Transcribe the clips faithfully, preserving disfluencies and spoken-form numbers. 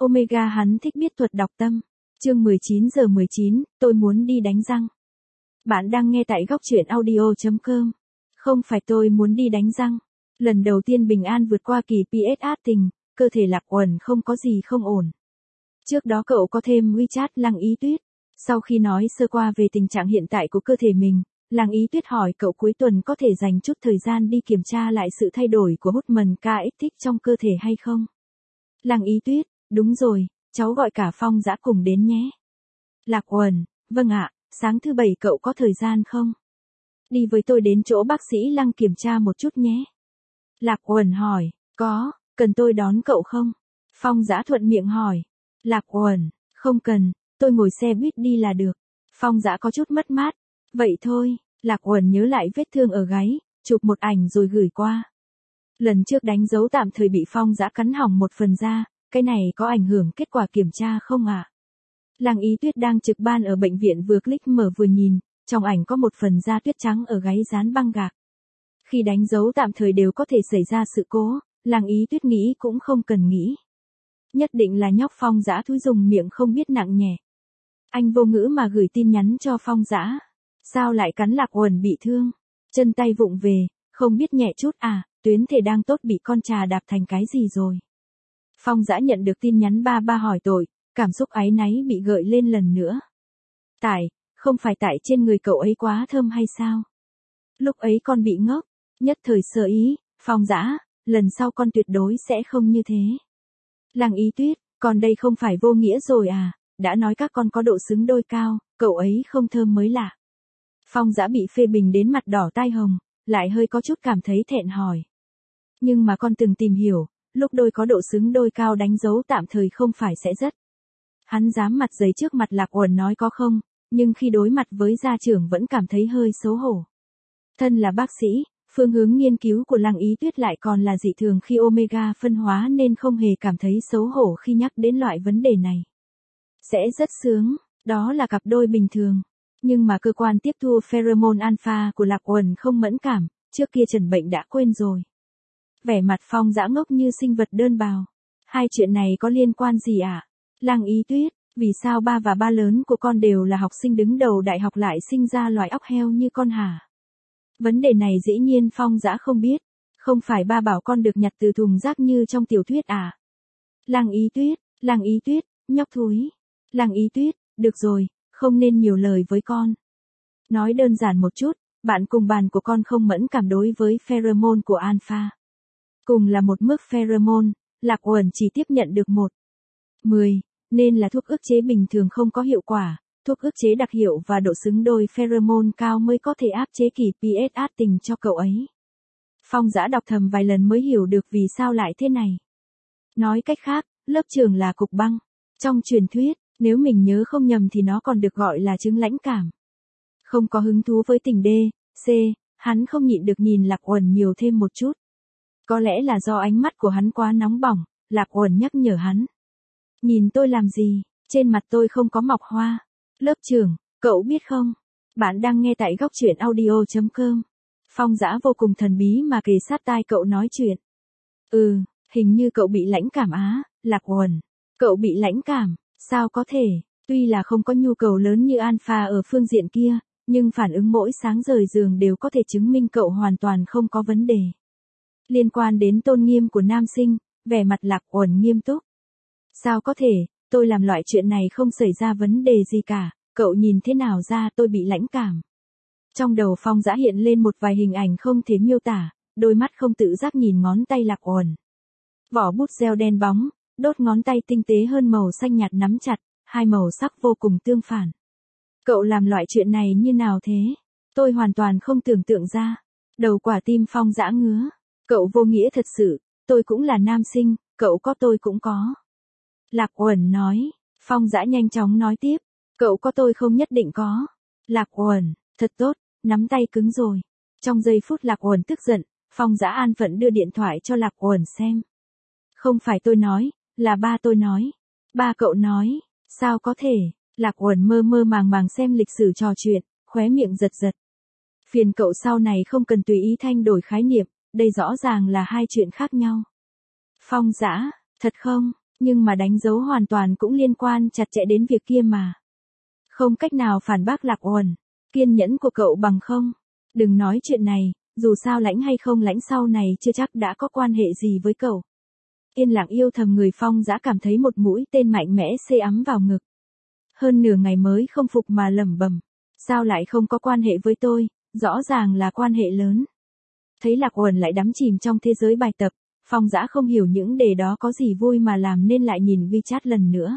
Omega hắn thích biết thuật đọc tâm. Chương mười chín giờ mười chín, tôi muốn đi đánh răng. Bạn đang nghe tại góc truyện audio chấm com. Không phải tôi muốn đi đánh răng. Lần đầu tiên bình an vượt qua kỳ pê ét át tình, cơ thể Lạc Uẩn không có gì không ổn. Trước đó cậu có thêm WeChat Lăng Ý Tuyết. Sau khi nói sơ qua về tình trạng hiện tại của cơ thể mình, Lăng Ý Tuyết hỏi cậu cuối tuần có thể dành chút thời gian đi kiểm tra lại sự thay đổi của hormone kích thích trong cơ thể hay không. Lăng Ý Tuyết, đúng rồi, cháu gọi cả Phong Dã cùng đến nhé. Lạc Uẩn, vâng ạ, sáng thứ bảy cậu có thời gian không? Đi với tôi đến chỗ bác sĩ Lăng kiểm tra một chút nhé. Lạc Uẩn hỏi, có, cần tôi đón cậu không? Phong Dã thuận miệng hỏi. Lạc Uẩn, không cần, tôi ngồi xe buýt đi là được. Phong Dã có chút mất mát. Vậy thôi, Lạc Uẩn nhớ lại vết thương ở gáy, chụp một ảnh rồi gửi qua. Lần trước đánh dấu tạm thời bị Phong Dã cắn hỏng một phần da, cái này có ảnh hưởng kết quả kiểm tra không ạ? À? Lăng Ý Tuyết đang trực ban ở bệnh viện vừa click mở vừa nhìn, trong ảnh có một phần da tuyết trắng ở gáy dán băng gạc. Khi đánh dấu tạm thời đều có thể xảy ra sự cố, Lăng Ý Tuyết nghĩ cũng không cần nghĩ. Nhất định là nhóc Phong Dã thúi dùng miệng không biết nặng nhẹ. Anh vô ngữ mà gửi tin nhắn cho Phong Dã. Sao lại cắn Lạc Uẩn bị thương? Chân tay vụng về, không biết nhẹ chút à, tuyến thể đang tốt bị con trà đạp thành cái gì rồi? Phong Dã nhận được tin nhắn ba ba hỏi tội, cảm xúc áy náy bị gợi lên lần nữa. Tại, không phải tại trên người cậu ấy quá thơm hay sao? Lúc ấy con bị ngốc, nhất thời sơ ý, Phong Dã, lần sau con tuyệt đối sẽ không như thế. Lăng Ý Tuyết, còn đây không phải vô nghĩa rồi à, đã nói các con có độ xứng đôi cao, cậu ấy không thơm mới lạ. Phong Dã bị phê bình đến mặt đỏ tai hồng, lại hơi có chút cảm thấy thẹn hỏi. Nhưng mà con từng tìm hiểu, lúc đôi có độ xứng đôi cao đánh dấu tạm thời không phải sẽ rất. Hắn dám mặt dày trước mặt Lạc Uẩn nói có không, nhưng khi đối mặt với gia trưởng vẫn cảm thấy hơi xấu hổ. Thân là bác sĩ, phương hướng nghiên cứu của Lăng Ý Tuyết lại còn là dị thường khi omega phân hóa nên không hề cảm thấy xấu hổ khi nhắc đến loại vấn đề này. Sẽ rất sướng, đó là cặp đôi bình thường. Nhưng mà cơ quan tiếp thu pheromone alpha của Lạc Uẩn không mẫn cảm, trước kia trần bệnh đã quên rồi. Vẻ mặt Phong Dã ngốc như sinh vật đơn bào. Hai chuyện này có liên quan gì ạ? À? Lăng Ý Tuyết, vì sao ba và ba lớn của con đều là học sinh đứng đầu đại học lại sinh ra loài óc heo như con hả? Vấn đề này dĩ nhiên Phong Dã không biết. Không phải ba bảo con được nhặt từ thùng rác như trong tiểu thuyết à? Lăng Ý Tuyết, Lăng Ý Tuyết, nhóc thúi. Lăng Ý Tuyết, được rồi, không nên nhiều lời với con. Nói đơn giản một chút, bạn cùng bàn của con không mẫn cảm đối với pheromone của alpha. Cùng là một mức pheromone, Lạc Uẩn chỉ tiếp nhận được một. mười, nên là thuốc ức chế bình thường không có hiệu quả, thuốc ức chế đặc hiệu và độ xứng đôi pheromone cao mới có thể áp chế kỳ pê ét át tình cho cậu ấy. Phong Dã đọc thầm vài lần mới hiểu được vì sao lại thế này. Nói cách khác, lớp trường là cục băng. Trong truyền thuyết, nếu mình nhớ không nhầm thì nó còn được gọi là chứng lãnh cảm. Không có hứng thú với tình D, C, hắn không nhịn được nhìn Lạc Uẩn nhiều thêm một chút. Có lẽ là do ánh mắt của hắn quá nóng bỏng, Lạc Uẩn nhắc nhở hắn. Nhìn tôi làm gì, trên mặt tôi không có mọc hoa. Lớp trưởng, cậu biết không? Bạn đang nghe tại góc truyện audio chấm com. Phong Dã vô cùng thần bí mà kề sát tai cậu nói chuyện. Ừ, hình như cậu bị lãnh cảm á, Lạc Uẩn. Cậu bị lãnh cảm, sao có thể? Tuy là không có nhu cầu lớn như alpha ở phương diện kia, nhưng phản ứng mỗi sáng rời giường đều có thể chứng minh cậu hoàn toàn không có vấn đề. Liên quan đến tôn nghiêm của nam sinh, vẻ mặt Lạc Uẩn nghiêm túc. Sao có thể, tôi làm loại chuyện này không xảy ra vấn đề gì cả, cậu nhìn thế nào ra tôi bị lãnh cảm. Trong đầu Phong Dã hiện lên một vài hình ảnh không thể miêu tả, đôi mắt không tự giác nhìn ngón tay Lạc Uẩn. Vỏ bút gel đen bóng, đốt ngón tay tinh tế hơn màu xanh nhạt nắm chặt, hai màu sắc vô cùng tương phản. Cậu làm loại chuyện này như nào thế? Tôi hoàn toàn không tưởng tượng ra. Đầu quả tim Phong Dã ngứa. Cậu vô nghĩa thật sự, tôi cũng là nam sinh, cậu có tôi cũng có. Lạc Uẩn nói, Phong Dã nhanh chóng nói tiếp, cậu có tôi không nhất định có. Lạc Uẩn, thật tốt, nắm tay cứng rồi. Trong giây phút Lạc Uẩn tức giận, Phong Dã an phận đưa điện thoại cho Lạc Uẩn xem. Không phải tôi nói, là ba tôi nói. Ba cậu nói, sao có thể? Lạc Uẩn mơ mơ màng màng xem lịch sử trò chuyện, khóe miệng giật giật. Phiền cậu sau này không cần tùy ý thay đổi khái niệm, đây rõ ràng là hai chuyện khác nhau. Phong Dã, thật không? Nhưng mà đánh dấu hoàn toàn cũng liên quan chặt chẽ đến việc kia mà. Không cách nào phản bác Lạc Uẩn. Kiên nhẫn của cậu bằng không. Đừng nói chuyện này, dù sao lãnh hay không lãnh sau này chưa chắc đã có quan hệ gì với cậu. Yên lặng yêu thầm người Phong Dã cảm thấy một mũi tên mạnh mẽ xê ấm vào ngực. Hơn nửa ngày mới không phục mà lẩm bẩm. Sao lại không có quan hệ với tôi, rõ ràng là quan hệ lớn. Thấy Lạc Uẩn lại đắm chìm trong thế giới bài tập, Phong Dã không hiểu những đề đó có gì vui mà làm nên lại nhìn WeChat lần nữa.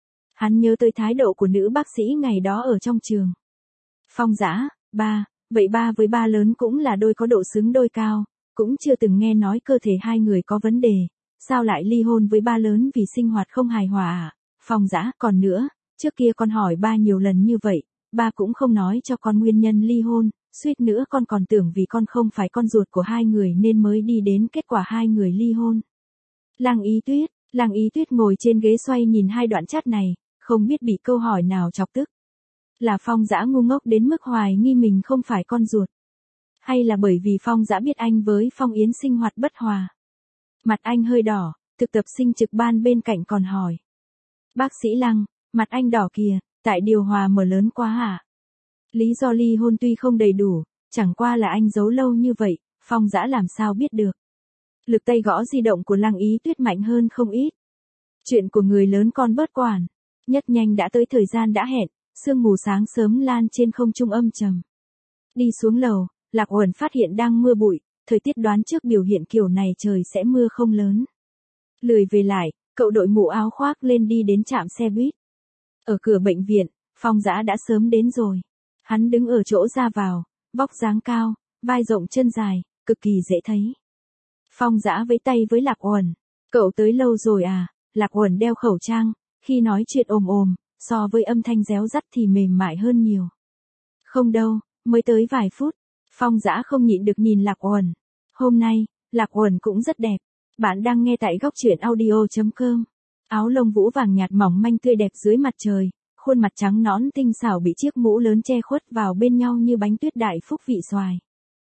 Hắn nhớ tới thái độ của nữ bác sĩ ngày đó ở trong trường. Phong Dã, ba, vậy ba với ba lớn cũng là đôi có độ xứng đôi cao, cũng chưa từng nghe nói cơ thể hai người có vấn đề, sao lại ly hôn với ba lớn vì sinh hoạt không hài hòa à? Phong Dã, còn nữa, trước kia con hỏi ba nhiều lần như vậy, ba cũng không nói cho con nguyên nhân ly hôn, suýt nữa con còn tưởng vì con không phải con ruột của hai người nên mới đi đến kết quả hai người ly hôn. Lăng Ý Tuyết, Lăng Ý Tuyết ngồi trên ghế xoay nhìn hai đoạn chat này, không biết bị câu hỏi nào chọc tức. Là Phong Dã ngu ngốc đến mức hoài nghi mình không phải con ruột. Hay là bởi vì Phong Dã biết anh với Phong Yến sinh hoạt bất hòa. Mặt anh hơi đỏ, thực tập sinh trực ban bên cạnh còn hỏi. Bác sĩ Lăng, mặt anh đỏ kìa, tại điều hòa mở lớn quá hả? Lý do ly hôn tuy không đầy đủ, chẳng qua là anh giấu lâu như vậy, Phong Dã làm sao biết được. Lực tay gõ di động của Lăng Ý Tuyết mạnh hơn không ít. Chuyện của người lớn con bớt quản. Nhất nhanh đã tới thời gian đã hẹn, sương mù sáng sớm lan trên không trung âm trầm. Đi xuống lầu, Lạc Uẩn phát hiện đang mưa bụi, thời tiết đoán trước biểu hiện kiểu này trời sẽ mưa không lớn. Lười về lại, cậu đội mũ áo khoác lên đi đến trạm xe buýt. Ở cửa bệnh viện, Phong Dã đã sớm đến rồi. Hắn đứng ở chỗ ra vào, vóc dáng cao, vai rộng chân dài, cực kỳ dễ thấy. Phong Dã vẫy tay với Lạc Uẩn. Cậu tới lâu rồi à? Lạc Uẩn đeo khẩu trang, khi nói chuyện ồm ồm, so với âm thanh réo rắt thì mềm mại hơn nhiều. Không đâu, mới tới vài phút. Phong Dã không nhịn được nhìn Lạc Uẩn. Hôm nay, Lạc Uẩn cũng rất đẹp. Bạn đang nghe tại góc truyện audio chấm com. Áo lông vũ vàng nhạt mỏng manh tươi đẹp dưới mặt trời, khuôn mặt trắng nõn tinh xảo bị chiếc mũ lớn che khuất vào bên nhau như bánh tuyết đại phúc vị xoài.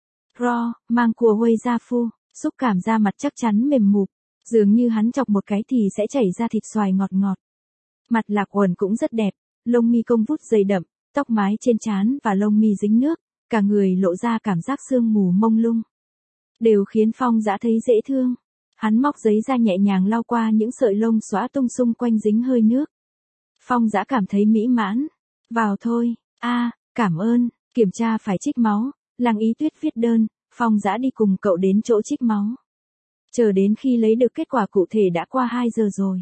Ro, mang cua quây da phu, xúc cảm da mặt chắc chắn mềm mụp, dường như hắn chọc một cái thì sẽ chảy ra thịt xoài ngọt ngọt. Mặt Lạc Uẩn cũng rất đẹp, lông mi cong vút dày đậm, tóc mái trên trán và lông mi dính nước, cả người lộ ra cảm giác sương mù mông lung. Đều khiến Phong Dã thấy dễ thương. Hắn móc giấy ra nhẹ nhàng lau qua những sợi lông xõa tung xung quanh dính hơi nước. Phong Dã cảm thấy mỹ mãn. Vào thôi, a, à, cảm ơn, kiểm tra phải trích máu. Lăng Ý Tuyết viết đơn, Phong Dã đi cùng cậu đến chỗ trích máu. Chờ đến khi lấy được kết quả cụ thể đã qua hai giờ rồi.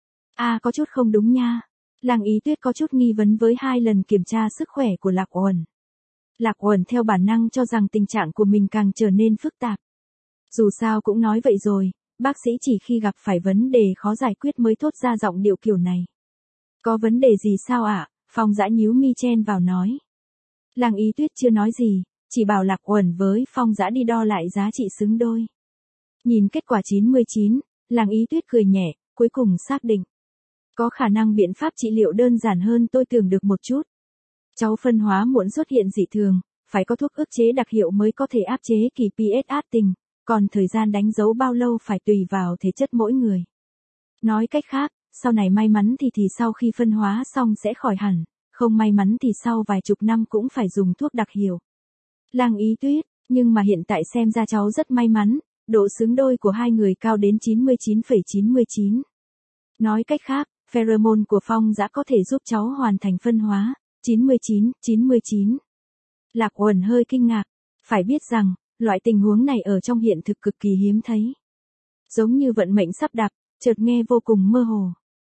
A à, có chút không đúng nha. Lăng Ý Tuyết có chút nghi vấn với hai lần kiểm tra sức khỏe của Lạc Uẩn. Lạc Uẩn theo bản năng cho rằng tình trạng của mình càng trở nên phức tạp. Dù sao cũng nói vậy rồi, bác sĩ chỉ khi gặp phải vấn đề khó giải quyết mới thốt ra giọng điệu kiểu này. Có vấn đề gì sao ạ? À? Phong Dã nhíu mi chen vào nói. Lăng Ý Tuyết chưa nói gì, chỉ bảo Lạc Uẩn với Phong Dã đi đo lại giá trị xứng đôi. Nhìn kết quả chín mươi chín, Lăng Ý Tuyết cười nhẹ, cuối cùng xác định. Có khả năng biện pháp trị liệu đơn giản hơn tôi tưởng được một chút. Cháu phân hóa muộn xuất hiện dị thường, phải có thuốc ức chế đặc hiệu mới có thể áp chế kỳ pH át tình, còn thời gian đánh dấu bao lâu phải tùy vào thể chất mỗi người. Nói cách khác, sau này may mắn thì thì sau khi phân hóa xong sẽ khỏi hẳn, không may mắn thì sau vài chục năm cũng phải dùng thuốc đặc hiệu. Lăng Ý Tuyết, nhưng mà hiện tại xem ra cháu rất may mắn, độ xứng đôi của hai người cao đến chín mươi chín phẩy chín mươi chín. Nói cách khác, pheromone của Phong Dã có thể giúp cháu hoàn thành phân hóa, chín mươi chín, chín mươi chín. Lạc Uẩn hơi kinh ngạc, phải biết rằng, loại tình huống này ở trong hiện thực cực kỳ hiếm thấy. Giống như vận mệnh sắp đặt, chợt nghe vô cùng mơ hồ.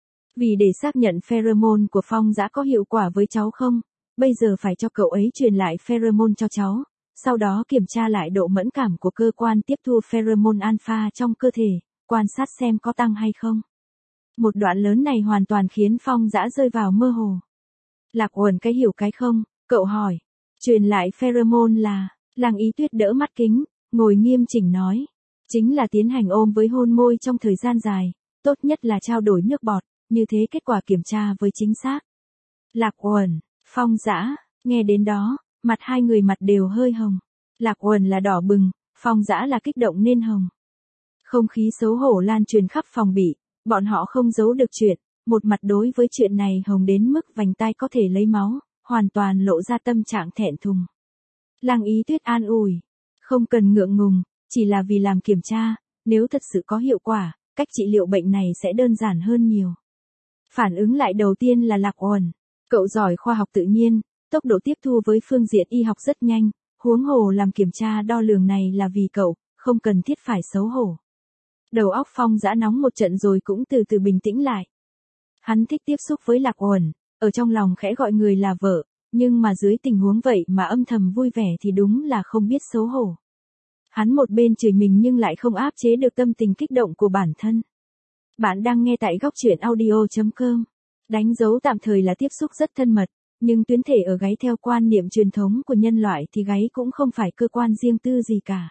Vì để xác nhận pheromone của Phong Dã có hiệu quả với cháu không, bây giờ phải cho cậu ấy truyền lại pheromone cho cháu, sau đó kiểm tra lại độ mẫn cảm của cơ quan tiếp thu pheromone alpha trong cơ thể, quan sát xem có tăng hay không. Một đoạn lớn này hoàn toàn khiến Phong Dã rơi vào mơ hồ. Lạc Uẩn cái hiểu cái không, cậu hỏi. Truyền lại pheromone là, Lăng Ý Tuyết đỡ mắt kính, ngồi nghiêm chỉnh nói. Chính là tiến hành ôm với hôn môi trong thời gian dài, tốt nhất là trao đổi nước bọt, như thế kết quả kiểm tra với chính xác. Lạc Uẩn, Phong Dã, nghe đến đó, mặt hai người mặt đều hơi hồng. Lạc Uẩn là đỏ bừng, Phong Dã là kích động nên hồng. Không khí xấu hổ lan truyền khắp phòng bị, Bọn họ không giấu được chuyện, một mặt đối với chuyện này hồng đến mức vành tai có thể lấy máu, hoàn toàn lộ ra tâm trạng thẹn thùng. Lăng Ý Tuyết an ủi, không cần ngượng ngùng, chỉ là vì làm kiểm tra, nếu thật sự có hiệu quả, cách trị liệu bệnh này sẽ đơn giản hơn nhiều. Phản ứng lại đầu tiên là Lạc Uẩn, cậu giỏi khoa học tự nhiên, tốc độ tiếp thu với phương diện y học rất nhanh, huống hồ làm kiểm tra đo lường này là vì cậu, không cần thiết phải xấu hổ. Đầu óc Phong Dã nóng một trận rồi cũng từ từ bình tĩnh lại. Hắn thích tiếp xúc với Lạc Uẩn, ở trong lòng khẽ gọi người là vợ, nhưng mà dưới tình huống vậy mà âm thầm vui vẻ thì đúng là không biết xấu hổ. Hắn một bên chửi mình nhưng lại không áp chế được tâm tình kích động của bản thân. Bạn đang nghe tại góc truyện audio chấm com. Đánh dấu tạm thời là tiếp xúc rất thân mật, nhưng tuyến thể ở gáy theo quan niệm truyền thống của nhân loại thì gáy cũng không phải cơ quan riêng tư gì cả.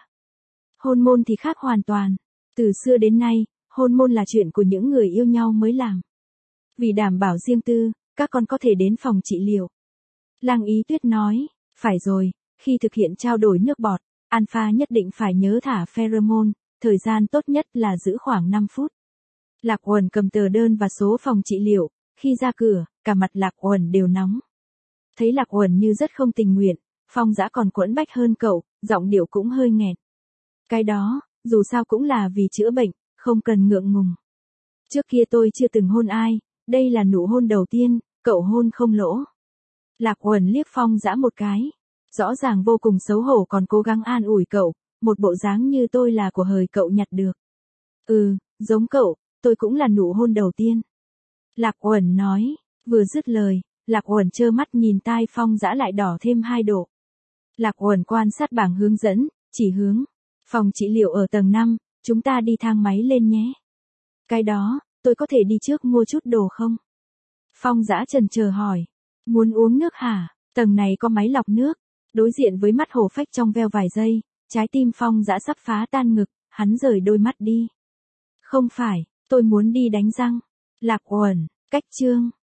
Hôn môn thì khác hoàn toàn. Từ xưa đến nay, hôn môn là chuyện của những người yêu nhau mới làm. Vì đảm bảo riêng tư, các con có thể đến phòng trị liệu. Lăng Ý Tuyết nói, phải rồi, khi thực hiện trao đổi nước bọt, alpha nhất định phải nhớ thả pheromone, thời gian tốt nhất là giữ khoảng năm phút. Lạc Uẩn cầm tờ đơn và số phòng trị liệu, khi ra cửa, cả mặt Lạc Uẩn đều nóng. Thấy Lạc Uẩn như rất không tình nguyện, Phong Dã còn quẫn bách hơn cậu, giọng điệu cũng hơi nghẹt. Cái đó, dù sao cũng là vì chữa bệnh, không cần ngượng ngùng. Trước kia tôi chưa từng hôn ai, đây là nụ hôn đầu tiên, cậu hôn không lỗ. Lạc Uẩn liếc Phong Dã một cái, rõ ràng vô cùng xấu hổ còn cố gắng an ủi cậu, một bộ dáng như tôi là của hời cậu nhặt được. Ừ, giống cậu, tôi cũng là nụ hôn đầu tiên. Lạc Uẩn nói, vừa dứt lời, Lạc Uẩn trơ mắt nhìn tai Phong Dã lại đỏ thêm hai độ. Lạc Uẩn quan sát bảng hướng dẫn, chỉ hướng. Phòng trị liệu ở tầng năm, chúng ta đi thang máy lên nhé. Cái đó, tôi có thể đi trước mua chút đồ không? Phong Dã chần chờ hỏi. Muốn uống nước hả? Tầng này có máy lọc nước. Đối diện với mắt hổ phách trong veo vài giây, trái tim Phong Dã sắp phá tan ngực, hắn rời đôi mắt đi. Không phải, tôi muốn đi đánh răng. Lạc Uẩn, cách chương.